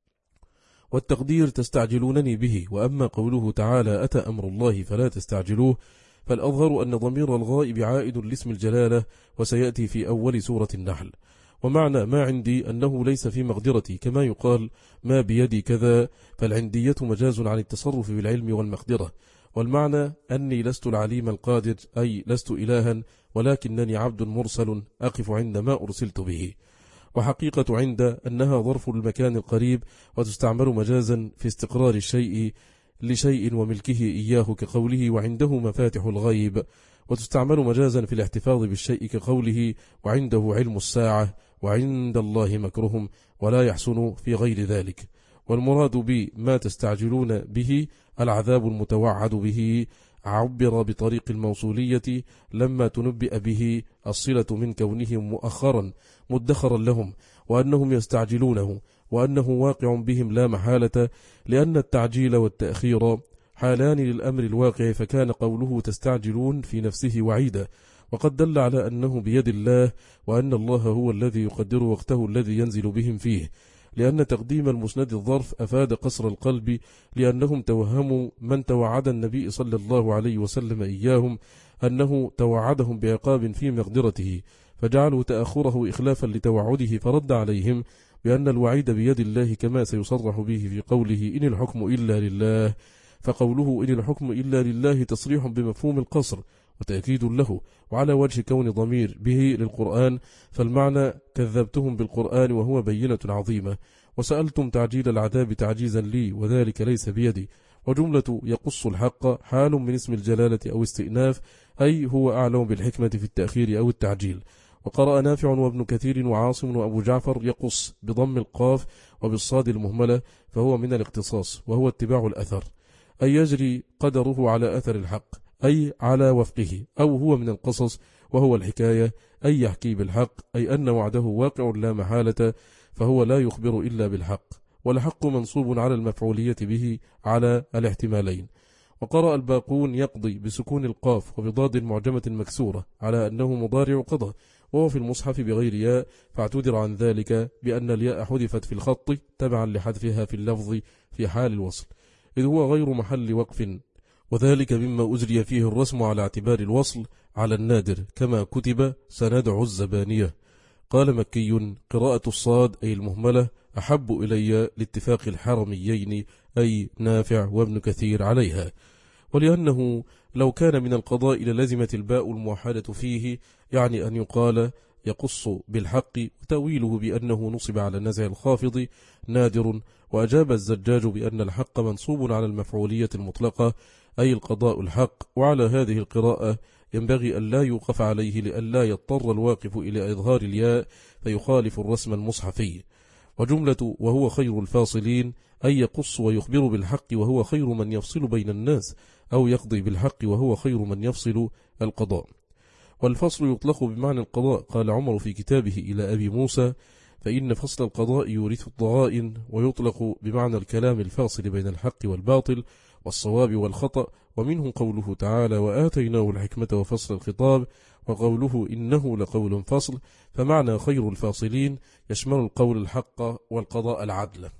والتقدير تستعجلونني به. وأما قوله تعالى أتى أمر الله فلا تستعجلوه، فالأظهر أن ضمير الغائب عائد لاسم الجلالة، وسيأتي في أول سورة النحل. ومعنى ما عندي أنه ليس في مقدرتي، كما يقال ما بيدي كذا، فالعندية مجاز عن التصرف بالعلم والمقدرة. والمعنى أني لست العليم القادر، أي لست إلها، ولكنني عبد مرسل أقف عند ما أرسلت به. وحقيقة عند أنها ظرف المكان القريب، وتستعمل مجازا في استقرار الشيء لشيء وملكه إياه، كقوله وعنده مفاتح الغيب، وتستعمل مجازا في الاحتفاظ بالشيء، كقوله وعنده علم الساعة، وعند الله مكرهم ولا يحسن في غير ذلك. والمراد بما تستعجلون به العذاب المتوعد به، عبر بطريق الموصولية لما تنبئ به الصلة من كونه مؤخرا مدخرا لهم، وأنهم يستعجلونه، وأنه واقع بهم لا محالة، لأن التعجيل والتأخير حالان للأمر الواقع، فكان قوله تستعجلون في نفسه وعيدا، وقد دل على أنه بيد الله، وأن الله هو الذي يقدر وقته الذي ينزل بهم فيه. لأن تقديم المسند الظرف أفاد قصر القلب، لأنهم توهموا من توعد النبي صلى الله عليه وسلم إياهم أنه توعدهم بعقاب في مقدرته، فجعلوا تأخره إخلافا لتوعده، فرد عليهم بأن الوعيد بيد الله كما سيصرح به في قوله إن الحكم إلا لله، فقوله إن الحكم إلا لله تصريح بمفهوم القصر وتأكيد له، وعلى وجه كون ضمير به للقرآن، فالمعنى كذبتهم بالقرآن وهو بينة عظيمة، وسألتم تعجيل العذاب تعجيزا لي وذلك ليس بيدي. وجملة يقص الحق حال من اسم الجلالة أو استئناف، أي هو أعلم بالحكمة في التأخير أو التعجيل. وقرأ نافع وابن كثير وعاصم وأبو جعفر يقص بضم القاف وبالصاد المهملة، فهو من الاختصاص وهو اتباع الأثر، أي يجري قدره على أثر الحق أي على وفقه، أو هو من القصص وهو الحكاية أي يحكي بالحق، أي أن وعده واقع لا محالة، فهو لا يخبر إلا بالحق، والحق منصوب على المفعولية به على الاحتمالين. وقرأ الباقون يقضي بسكون القاف وبضاد معجمة مكسورة على أنه مضارع قضى، وهو في المصحف بغير ياء، فاعتذر عن ذلك بأن الياء حذفت في الخط تبعا لحذفها في اللفظ في حال الوصل، إذ هو غير محل وقف، وذلك مما أجري فيه الرسم على اعتبار الوصل على النادر، كما كتب سندع الزبانية. قال مكي قراءة الصاد أي المهملة أحب إلي لاتفاق الحرميين أي نافع وابن كثير عليها، ولأنه لو كان من القضاء للزمت الباء الموحدة فيه، يعني أن يقال يقص بالحق، وتأويله بأنه نصب على النزع الخافض نادر. وأجاب الزجاج بأن الحق منصوب على المفعولية المطلقة أي القضاء الحق، وعلى هذه القراءة ينبغي أن لا يوقف عليه لئلا يضطر الواقف إلى إظهار الياء فيخالف الرسم المصحفي. وجملة وهو خير الفاصلين أي يقص ويخبر بالحق وهو خير من يفصل بين الناس، أو يقضي بالحق وهو خير من يفصل القضاء. والفصل يطلق بمعنى القضاء، قال عمر في كتابه إلى أبي موسى فإن فصل القضاء يورث الضغائن، ويطلق بمعنى الكلام الفاصل بين الحق والباطل والصواب والخطأ، ومنه قوله تعالى وآتيناه الحكمة وفصل الخطاب، وقوله إنه لقول فصل، فمعنى خير الفاصلين يشمل القول الحق والقضاء العدل.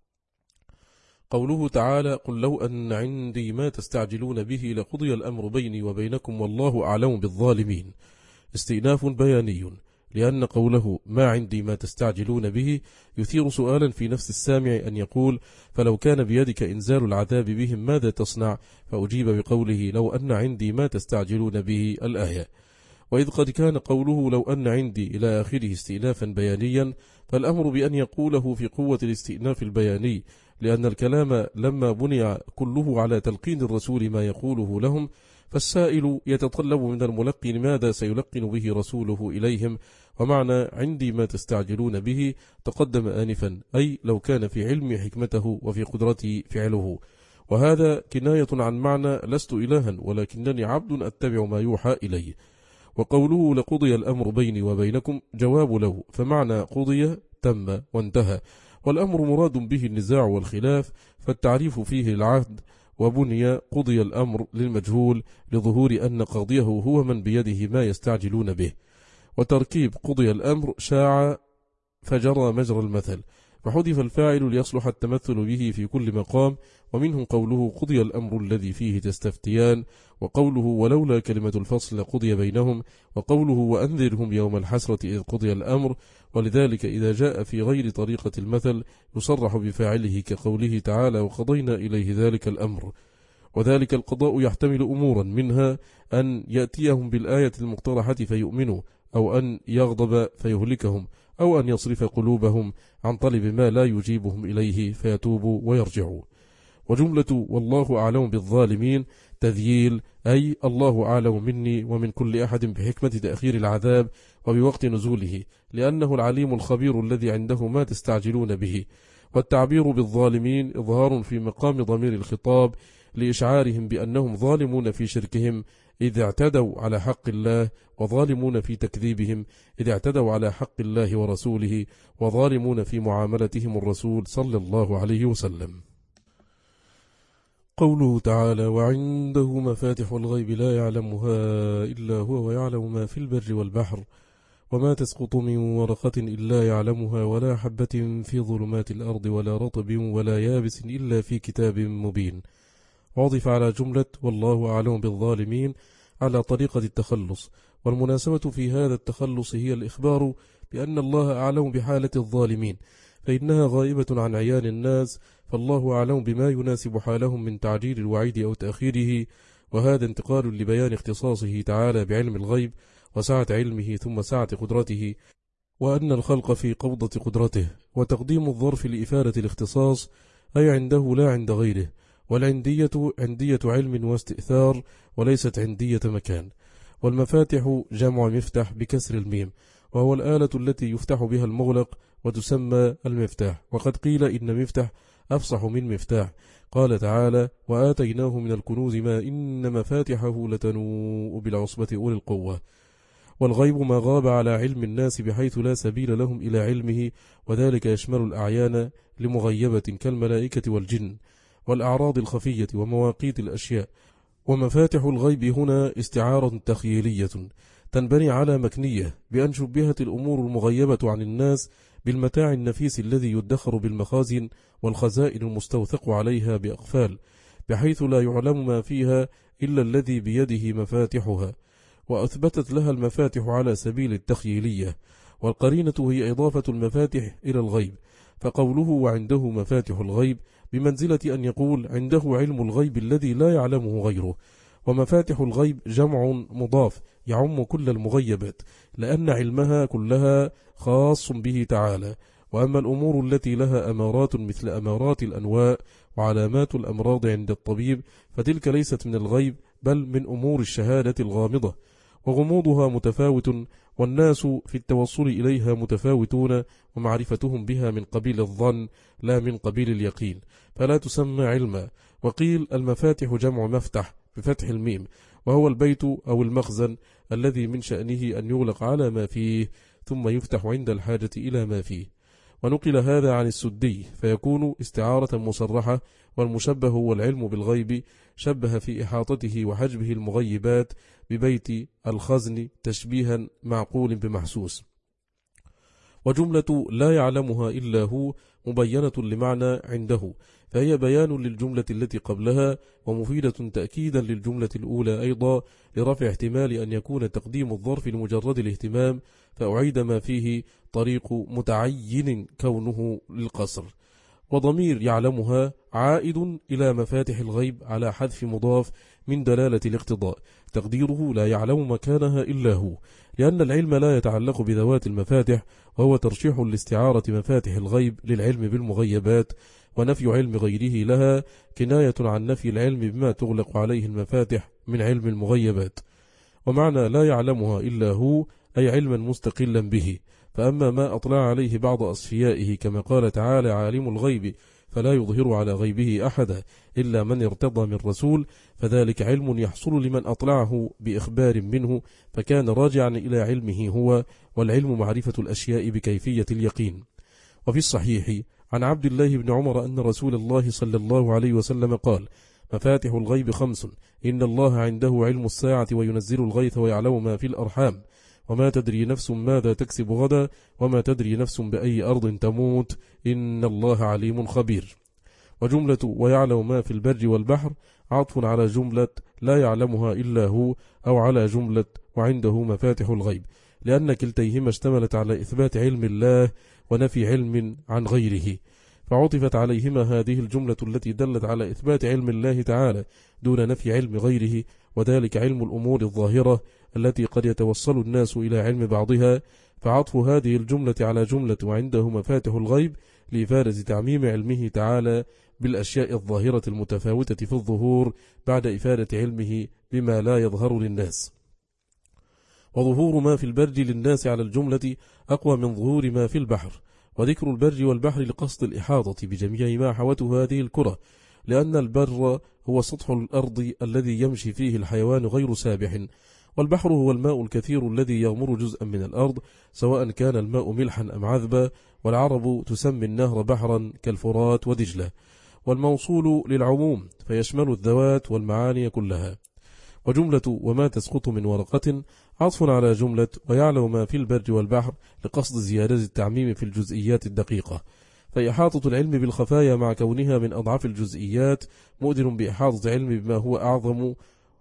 قوله تعالى قل لو أن عندي ما تستعجلون به لقضي الأمر بيني وبينكم والله أعلم بالظالمين، استئناف بياني، لأن قوله ما عندي ما تستعجلون به يثير سؤالا في نفس السامع أن يقول فلو كان بيدك إنزال العذاب بهم ماذا تصنع؟ فأجيب بقوله لو أن عندي ما تستعجلون به الآية. وإذ قد كان قوله لو أن عندي إلى آخره استئنافا بيانيا، فالأمر بأن يقوله في قوة الاستئناف البياني، لأن الكلام لما بني كله على تلقين الرسول ما يقوله لهم، فالسائل يتطلب من الملقن ماذا سيلقن به رسوله إليهم. ومعنى عندي ما تستعجلون به تقدم آنفا، أي لو كان في علم حكمته وفي قدرته فعله، وهذا كناية عن معنى لست إلها ولكنني عبد أتبع ما يوحى إلي. وقوله لقضي الأمر بيني وبينكم جواب له، فمعنى قضي تم وانتهى، والأمر مراد به النزاع والخلاف، فالتعريف فيه العهد، وبني قضي الأمر للمجهول لظهور أن قاضيه هو من بيده ما يستعجلون به. وتركيب قضي الأمر شاع فجرى مجرى المثل، فحذف الفاعل ليصلح التمثل به في كل مقام، ومنه قوله قضي الأمر الذي فيه تستفتيان، وقوله ولولا كلمة الفصل لقضي بينهم، وقوله وأنذرهم يوم الحسرة إذ قضي الأمر. ولذلك إذا جاء في غير طريقة المثل يصرح بفاعله كقوله تعالى وقضينا إليه ذلك الأمر. وذلك القضاء يحتمل أمورا، منها أن يأتيهم بالآية المقترحة فيؤمنوا، أو أن يغضب فيهلكهم، أو أن يصرف قلوبهم عن طلب ما لا يجيبهم إليه فيتوبوا ويرجعوا. وجملة والله أعلم بالظالمين تذييل، أي الله أعلم مني ومن كل أحد بحكمة تأخير العذاب وبوقت نزوله، لأنه العليم الخبير الذي عنده ما تستعجلون به. والتعبير بالظالمين إظهار في مقام ضمير الخطاب لإشعارهم بأنهم ظالمون في شركهم إذ اعتدوا على حق الله، وظالمون في تكذيبهم إذ اعتدوا على حق الله ورسوله، وظالمون في معاملتهم الرسول صلى الله عليه وسلم. قوله تعالى وعنده مفاتح الغيب لا يعلمها إلا هو ويعلم ما في البر والبحر. وما تسقط من ورقة إلا يعلمها ولا حبة في ظلمات الأرض ولا رطب ولا يابس إلا في كتاب مبين. وضف على جملة والله أعلم بالظالمين على طريقة التخلص، والمناسبة في هذا التخلص هي الإخبار بأن الله أعلم بحالة الظالمين، فإنها غائبة عن عيان الناس، فالله أعلم بما يناسب حالهم من تعجيل الوعيد أو تأخيره، وهذا انتقال لبيان اختصاصه تعالى بعلم الغيب وسعة علمه ثم سعة قدرته، وأن الخلق في قبضة قدرته، وتقديم الظرف لإفادة الاختصاص أي عنده لا عند غيره، والعندية عندية علم واستئثار وليست عندية مكان. والمفاتح جمع مفتح بكسر الميم، وهو الآلة التي يفتح بها المغلق وتسمى المفتاح، وقد قيل إن مفتح أفصح من مفتاح. قال تعالى وآتيناه من الكنوز ما إن مفاتحه لتنوء بالعصبة أولي القوة. والغيب ما غاب على علم الناس بحيث لا سبيل لهم إلى علمه، وذلك يشمل الأعيان لمغيبة كالملائكة والجن، والأعراض الخفية ومواقيت الأشياء. ومفاتح الغيب هنا استعارة تخيلية تنبني على مكنية، بأن شبهت الأمور المغيبة عن الناس بالمتاع النفيس الذي يدخر بالمخازن والخزائن المستوثق عليها بأقفال، بحيث لا يعلم ما فيها إلا الذي بيده مفاتحها، وأثبتت لها المفاتح على سبيل التخيلية. والقرينة هي إضافة المفاتح إلى الغيب، فقوله وعنده مفاتح الغيب بمنزلة أن يقول عنده علم الغيب الذي لا يعلمه غيره. ومفاتح الغيب جمع مضاف يعم كل المغيبات، لأن علمها كلها خاص به تعالى. وأما الأمور التي لها أمارات مثل أمارات الأنواء وعلامات الأمراض عند الطبيب فتلك ليست من الغيب بل من أمور الشهادة الغامضة، وغموضها متفاوت، والناس في التوصل إليها متفاوتون، ومعرفتهم بها من قبيل الظن لا من قبيل اليقين، فلا تسمى علما. وقيل المفاتح جمع مفتح بفتح الميم، وهو البيت أو المخزن الذي من شأنه أن يغلق على ما فيه ثم يفتح عند الحاجة إلى ما فيه. ونقل هذا عن السدي فيكون استعارة مصرحة، والمشبه والعلم بالغيب شبه في إحاطته وحجبه المغيبات ببيت الخزن تشبيها معقول بمحسوس. وجملة لا يعلمها إلا هو مبينة لمعنى عنده، فهي بيان للجملة التي قبلها، ومفيدة تأكيدا للجملة الأولى أيضا، لرفع احتمال أن يكون تقديم الظرف لمجرد الاهتمام، فأعيد ما فيه طريق متعين كونه للقصر. وضمير يعلمها عائد إلى مفاتح الغيب على حذف مضاف من دلالة الاقتضاء، تقديره لا يعلم مكانها إلا هو، لأن العلم لا يتعلق بذوات المفاتح، وهو ترشيح لاستعارة مفاتح الغيب للعلم بالمغيبات، ونفي علم غيره لها كناية عن نفي العلم بما تغلق عليه المفاتح من علم المغيبات. ومعنى لا يعلمها إلا هو أي علما مستقلا به. فأما ما أطلع عليه بعض أصفيائه كما قال تعالى عالم الغيب فلا يظهر على غيبه أحدا إلا من ارتضى من رسول، فذلك علم يحصل لمن أطلعه بإخبار منه، فكان راجعا إلى علمه هو، والعلم معرفة الأشياء بكيفية اليقين. وفي الصحيح عن عبد الله بن عمر أن رسول الله صلى الله عليه وسلم قال مفاتح الغيب خمس، إن الله عنده علم الساعة وينزل الغيث ويعلم ما في الأرحام، وما تدري نفس ماذا تكسب غدا، وما تدري نفس بأي أرض تموت، إن الله عليم خبير. وجملة ويعلم ما في البر والبحر عطف على جملة لا يعلمها إلا هو، أو على جملة وعنده مفاتح الغيب، لأن كلتيهما اشتملت على إثبات علم الله ونفي علم عن غيره، فعطفت عليهما هذه الجملة التي دلت على إثبات علم الله تعالى دون نفي علم غيره، وذلك علم الأمور الظاهرة التي قد يتوصل الناس إلى علم بعضها، فعطف هذه الجملة على جملة وعنده مفاتح الغيب لإفادة تعميم علمه تعالى بالأشياء الظاهرة المتفاوتة في الظهور بعد إفادة علمه بما لا يظهر للناس. وظهور ما في البر للناس على الجملة أقوى من ظهور ما في البحر، وذكر البر والبحر لقصد الإحاطة بجميع ما حوته هذه الكرة، لأن البر هو سطح الأرض الذي يمشي فيه الحيوان غير سابح، والبحر هو الماء الكثير الذي يغمر جزءا من الأرض سواء كان الماء ملحا أم عذبا، والعرب تسمي النهر بحرا كالفرات ودجلة، والموصول للعموم فيشمل الذوات والمعاني كلها. وجملة وما تسقط من ورقة عطف على جملة ويعلم ما في البر والبحر لقصد زيادة التعميم في الجزئيات الدقيقة، فإحاطة العلم بالخفايا مع كونها من أضعف الجزئيات مؤذن بإحاطة علم بما هو أعظم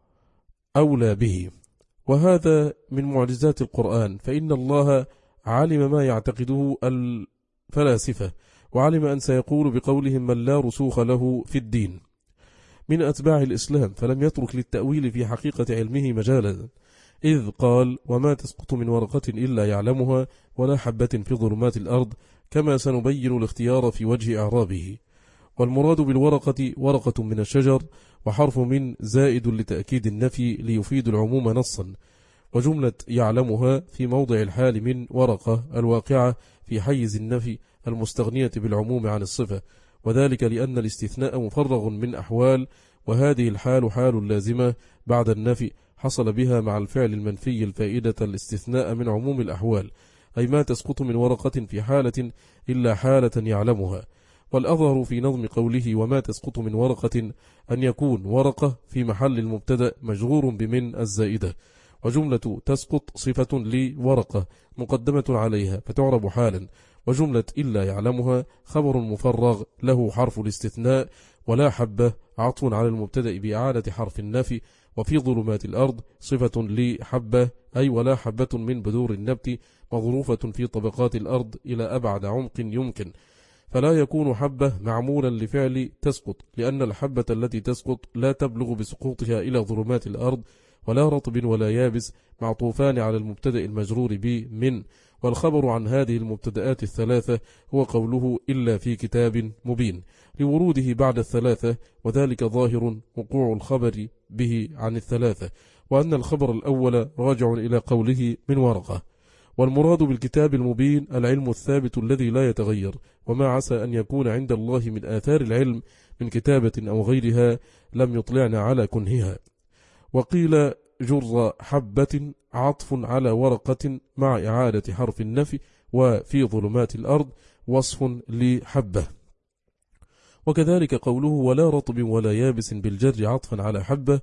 أولى به. وهذا من معجزات القرآن، فإن الله علم ما يعتقده الفلاسفة، وعلم أن سيقول بقولهم من لا رسوخ له في الدين من أتباع الإسلام، فلم يترك للتأويل في حقيقة علمه مجالا، إذ قال وما تسقط من ورقة إلا يعلمها ولا حبة في ظلمات الأرض، كما سنبين الاختيار في وجه أعرابه. والمراد بالورقة ورقة من الشجر، وحرف من زائد لتأكيد النفي ليفيد العموم نصا، وجملة يعلمها في موضع الحال من ورقة الواقعة في حيز النفي المستغنية بالعموم عن الصفة، وذلك لأن الاستثناء مفرغ من أحوال، وهذه الحال حال لازمة بعد النفي حصل بها مع الفعل المنفي الفائدة الاستثناء من عموم الأحوال، أي ما تسقط من ورقة في حالة إلا حالة يعلمها. والأظهر في نظم قوله وما تسقط من ورقة أن يكون ورقة في محل المبتدأ مجرور بمن الزائدة، وجملة تسقط صفة لورقة مقدمة عليها فتعرب حالا، وجملة إلا يعلمها خبر مفرغ له حرف الاستثناء، ولا حبة عطف على المبتدأ بإعادة حرف النفي، وفي ظلمات الأرض صفة لحبة أي ولا حبة من بذور النبت مظروفة في طبقات الأرض إلى أبعد عمق يمكن، فلا يكون حبة معمولا لفعل تسقط، لأن الحبة التي تسقط لا تبلغ بسقوطها إلى ظلمات الأرض، ولا رطب ولا يابس معطوفان على المبتدأ المجرور بمن. والخبر عن هذه المبتدآت الثلاثة هو قوله إلا في كتاب مبين لوروده بعد الثلاثة، وذلك ظاهر وقوع الخبر به عن الثلاثة، وأن الخبر الأول راجع إلى قوله من ورقة. والمراد بالكتاب المبين العلم الثابت الذي لا يتغير، وما عسى أن يكون عند الله من آثار العلم من كتابة أو غيرها لم يطلعنا على كنهها. وقيل جر حبة عطف على ورقة مع إعادة حرف النفي، وفي ظلمات الأرض وصف لحبة. وكذلك قوله ولا رطب ولا يابس بالجر عطفا على حبة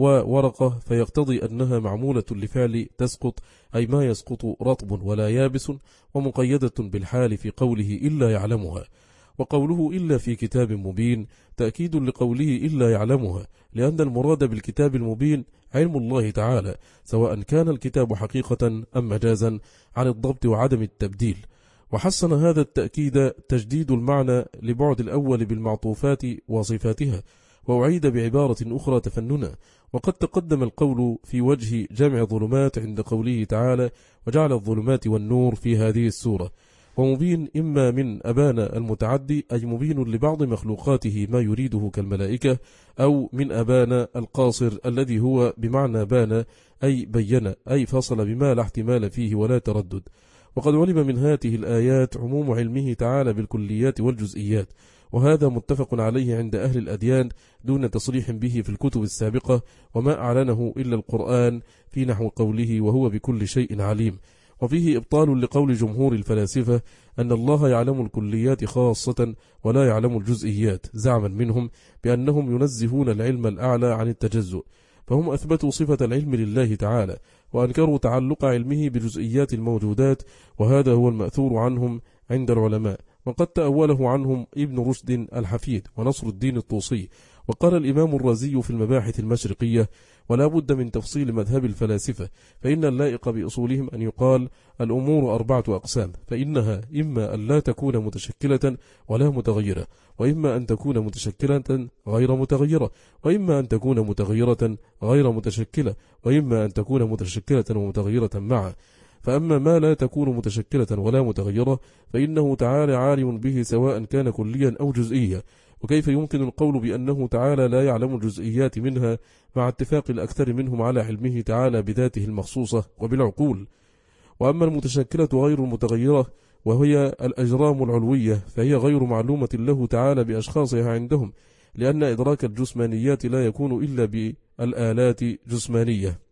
وورقة، فيقتضي أنها معمولة لفعل تسقط، أي ما يسقط رطب ولا يابس، ومقيدة بالحال في قوله إلا يعلمها. وقوله إلا في كتاب مبين تأكيد لقوله إلا يعلمها، لأن المراد بالكتاب المبين علم الله تعالى، سواء كان الكتاب حقيقة أم مجازا عن الضبط وعدم التبديل. وحسن هذا التأكيد تجديد المعنى لبعد الأول بالمعطوفات وصفاتها، وأعيد بعبارة أخرى تفننا. وقد تقدم القول في وجه جمع ظلمات عند قوله تعالى وجعل الظلمات والنور في هذه السورة. ومبين إما من أبان المتعدي أي مبين لبعض مخلوقاته ما يريده كالملائكة، أو من أبان القاصر الذي هو بمعنى بان أي بين أي فصل بما لا احتمال فيه ولا تردد. وقد علم من هذه الآيات عموم علمه تعالى بالكليات والجزئيات، وهذا متفق عليه عند أهل الأديان دون تصريح به في الكتب السابقة، وما أعلنه إلا القرآن في نحو قوله وهو بكل شيء عليم. وفيه إبطال لقول جمهور الفلاسفة أن الله يعلم الكليات خاصة ولا يعلم الجزئيات، زعما منهم بأنهم ينزهون العلم الأعلى عن التجزؤ، فهم أثبتوا صفة العلم لله تعالى، وأنكروا تعلق علمه بجزئيات الموجودات، وهذا هو المأثور عنهم عند العلماء. وقد تأوله عنهم ابن رشد الحفيد ونصر الدين الطوسي. وقال الإمام الرازي في المباحث المشرقية ولا بد من تفصيل مذهب الفلاسفة، فإن اللائق بأصولهم أن يقال الأمور أربعة أقسام، فإنها إما أن لا تكون متشكلة ولا متغيرة، وإما أن تكون متشكلة غير متغيرة، وإما أن تكون متغيرة غير متشكلة، وإما أن تكون متشكلة ومتغيرة معا. فأما ما لا تكون متشكلة ولا متغيرة فإنه تعالى عالم به سواء كان كليا أو جزئيا. وكيف يمكن القول بأنه تعالى لا يعلم الجزئيات منها مع اتفاق الأكثر منهم على علمه تعالى بذاته المخصوصة وبالعقول؟ وأما المتشكلة غير المتغيرة وهي الأجرام العلوية فهي غير معلومة له تعالى بأشخاصها عندهم، لأن إدراك الجسمانيات لا يكون إلا بالآلات جسمانية.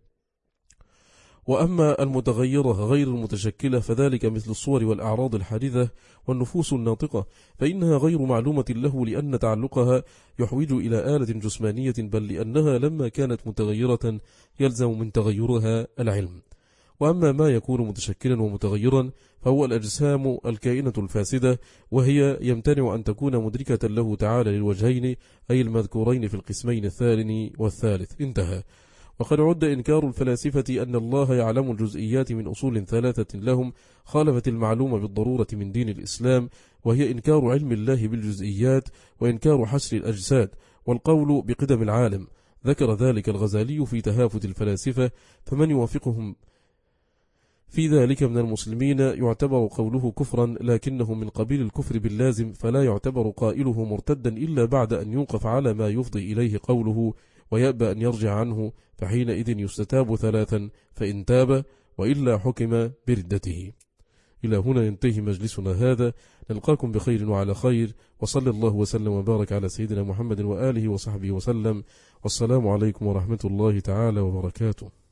وأما المتغيرة غير المتشكلة فذلك مثل الصور والأعراض الحادثة والنفوس الناطقة، فإنها غير معلومة له لأن تعلقها يحوج إلى آلة جسمانية، بل لأنها لما كانت متغيرة يلزم من تغيرها العلم. وأما ما يكون متشكلا ومتغيرا فهو الأجسام الكائنة الفاسدة، وهي يمتنع أن تكون مدركة له تعالى للوجهين أي المذكورين في القسمين الثاني والثالث. انتهى. وقد عد إنكار الفلاسفة أن الله يعلم الجزئيات من أصول ثلاثة لهم خالفت المعلوم بالضرورة من دين الإسلام، وهي إنكار علم الله بالجزئيات وإنكار حشر الأجساد والقول بقدم العالم. ذكر ذلك الغزالي في تهافت الفلاسفة، فمن يوافقهم في ذلك من المسلمين يعتبر قوله كفرا، لكنه من قبيل الكفر باللازم، فلا يعتبر قائله مرتدا إلا بعد أن يوقف على ما يفضي إليه قوله ويأبى أن يرجع عنه، فحينئذ يستتاب ثلاثا، فإن تاب وإلا حكم بردته. إلى هنا ينتهي مجلسنا هذا، نلقاكم بخير وعلى خير، وصلى الله وسلم وبارك على سيدنا محمد وآله وصحبه وسلم، والسلام عليكم ورحمة الله تعالى وبركاته.